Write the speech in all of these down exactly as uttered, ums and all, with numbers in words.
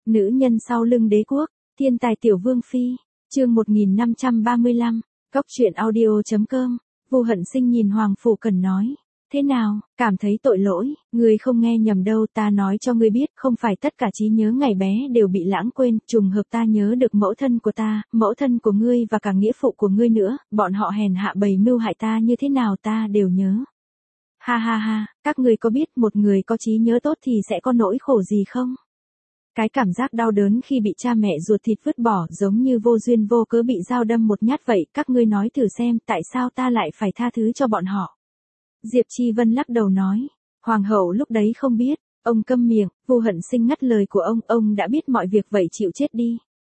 Nữ nhân sau lưng đế quốc, thiên tài tiểu vương phi, chương một nghìn năm trăm ba mươi lăm, Cóc truyện audio chấm com. Vu Hận Sinh nhìn Hoàng Phủ Cần nói, thế nào, cảm thấy tội lỗi, ngươi không nghe nhầm đâu, ta nói cho ngươi biết, không phải tất cả trí nhớ ngày bé đều bị lãng quên, trùng hợp ta nhớ được mẫu thân của ta, mẫu thân của ngươi và cả nghĩa phụ của ngươi nữa, bọn họ hèn hạ bày mưu hại ta như thế nào ta đều nhớ. Ha ha ha, các ngươi có biết một người có trí nhớ tốt thì sẽ có nỗi khổ gì không? Cái cảm giác đau đớn khi bị cha mẹ ruột thịt vứt bỏ giống như vô duyên vô cớ bị dao đâm một nhát vậy, các ngươi nói thử xem tại sao ta lại phải tha thứ cho bọn họ. Diệp Chi Vân lắc đầu nói, Hoàng hậu lúc đấy không biết, ông câm miệng, Vu Hận Sinh ngắt lời của ông, ông đã biết mọi việc vậy chịu chết đi.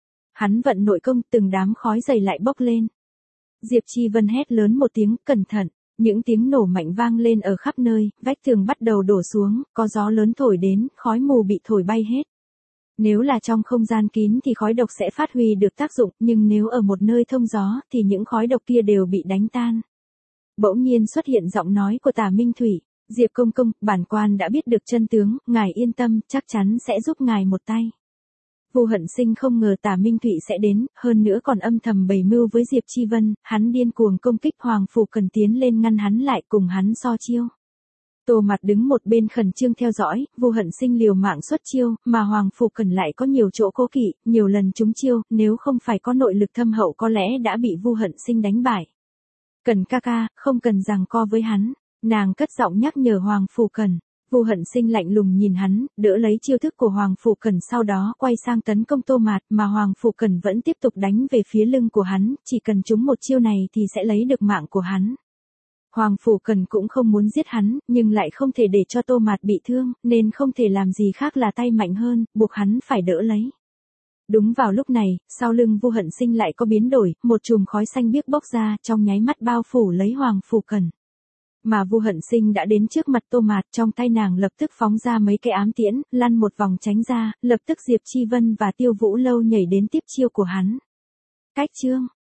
Hắn vận nội công từng đám khói dày lại bốc lên. Diệp Chi Vân hét lớn một tiếng, cẩn thận. Những tiếng nổ mạnh vang lên ở khắp nơi, vách tường bắt đầu đổ xuống, có gió lớn thổi đến, khói mù bị thổi bay hết. Nếu là trong không gian kín thì khói độc sẽ phát huy được tác dụng, nhưng nếu ở một nơi thông gió thì những khói độc kia đều bị đánh tan. Bỗng nhiên xuất hiện giọng nói của Tả Minh Thủy, Diệp công công, bản quan đã biết được chân tướng, ngài yên tâm, chắc chắn sẽ giúp ngài một tay. Vu Hận Sinh không ngờ Tả Minh Thủy sẽ đến, hơn nữa còn âm thầm bày mưu với Diệp Chi Vân, hắn điên cuồng công kích Hoàng Phủ Cần tiến lên ngăn hắn lại cùng hắn so chiêu. Tô Mạt đứng một bên khẩn trương theo dõi, Vu Hận Sinh liều mạng xuất chiêu, mà Hoàng Phủ Cần lại có nhiều chỗ cố kỵ, nhiều lần trúng chiêu, nếu không phải có nội lực thâm hậu có lẽ đã bị Vu Hận Sinh đánh bại. Cần ca ca, không cần giằng co với hắn, nàng cất giọng nhắc nhở Hoàng Phủ Cần. Vu Hận Sinh lạnh lùng nhìn hắn, đỡ lấy chiêu thức của Hoàng Phủ Cần sau đó quay sang tấn công Tô Mạt, mà Hoàng Phủ Cần vẫn tiếp tục đánh về phía lưng của hắn, chỉ cần trúng một chiêu này thì sẽ lấy được mạng của hắn. Hoàng Phủ Cần cũng không muốn giết hắn, nhưng lại không thể để cho Tô Mạt bị thương, nên không thể làm gì khác là tay mạnh hơn, buộc hắn phải đỡ lấy. Đúng vào lúc này, sau lưng Vu Hận Sinh lại có biến đổi, một chùm khói xanh biếc bốc ra, trong nháy mắt bao phủ lấy Hoàng Phủ Cần. Mà Vu Hận Sinh đã đến trước mặt Tô Mạt, trong tay nàng lập tức phóng ra mấy cái ám tiễn, lăn một vòng tránh ra, lập tức Diệp Chi Vân và Tiêu Vũ Lâu nhảy đến tiếp chiêu của hắn. Cách chương